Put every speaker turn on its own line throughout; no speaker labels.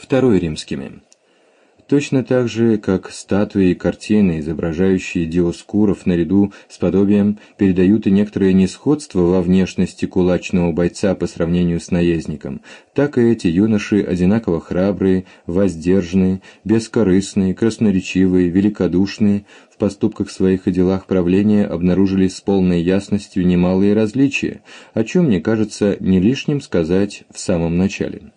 II римскими. Точно так же, как статуи и картины, изображающие диоскуров наряду с подобием, передают и некоторое несходство во внешности кулачного бойца по сравнению с наездником, так и эти юноши одинаково храбрые, воздержанные, бескорыстные, красноречивые, великодушные, в поступках своих и делах правления обнаружили с полной ясностью немалые различия, о чем, мне кажется, не лишним сказать в самом начале.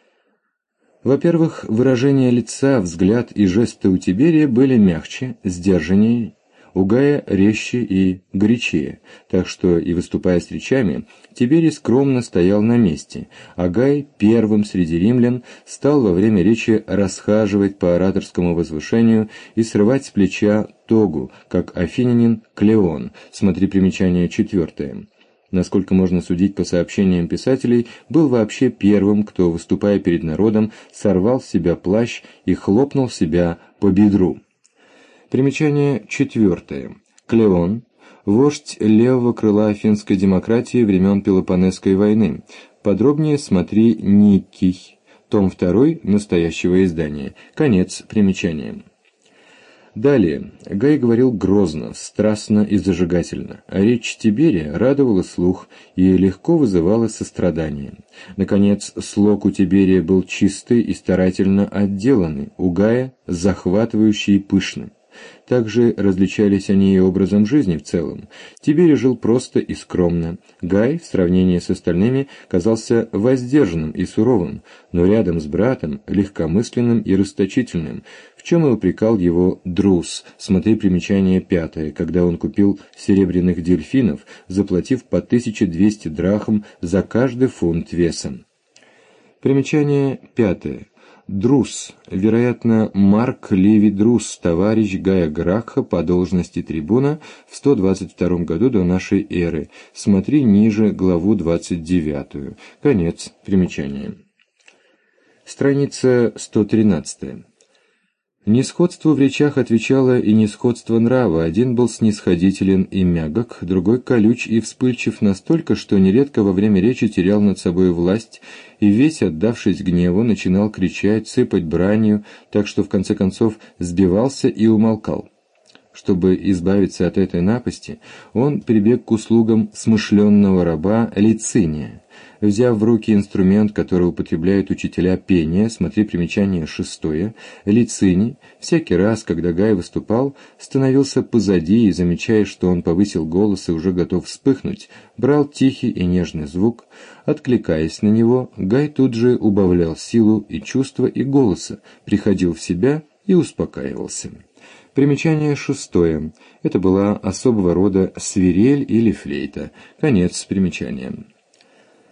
Во-первых, выражение лица, взгляд и жесты у Тиберия были мягче, сдержаннее, у Гая резче и горячее, так что и выступая с речами, Тиберий скромно стоял на месте, а Гай первым среди римлян стал во время речи расхаживать по ораторскому возвышению и срывать с плеча тогу, как афинянин Клеон, смотри примечание 4. Насколько можно судить по сообщениям писателей, был вообще первым, кто, выступая перед народом, сорвал с себя плащ и хлопнул себя по бедру. Примечание 4. Клеон – вождь левого крыла афинской демократии времен Пелопоннесской войны. Подробнее смотри Никий, том 2 настоящего издания. Конец примечания. Далее, Гай говорил грозно, страстно и зажигательно, а речь Тиберия радовала слух и легко вызывала сострадание. Наконец, слог у Тиберия был чистый и старательно отделанный, у Гая – захватывающий и пышный. Также различались они и образом жизни в целом. Тиберий жил просто и скромно. Гай, в сравнении с остальными, казался воздержанным и суровым, но рядом с братом – легкомысленным и расточительным, в чем и упрекал его Друс, смотри примечание 5, когда он купил серебряных дельфинов, заплатив по 1200 драхм за каждый фунт весом. Примечание 5. Друс, вероятно, Марк Ливий Друс, товарищ Гая Гракха по должности трибуна в 122 году до нашей эры. Смотри ниже главу 29. Конец примечания. Страница 113. Несходству в речах отвечало и несходство нрава. Один был снисходителен и мягок, другой колюч и вспыльчив настолько, что нередко во время речи терял над собой власть и весь, отдавшись гневу, начинал кричать, сыпать бранью, так что в конце концов сбивался и умолкал. Чтобы избавиться от этой напасти, он прибег к услугам смышленного раба Лициния. Взяв в руки инструмент, который употребляют учителя пения, смотри примечание 6, Лициний, всякий раз, когда Гай выступал, становился позади и, замечая, что он повысил голос и уже готов вспыхнуть, брал тихий и нежный звук. Откликаясь на него, Гай тут же убавлял силу и чувства и голоса, приходил в себя и успокаивался. Примечание 6. Это была особого рода свирель или флейта. Конец примечания.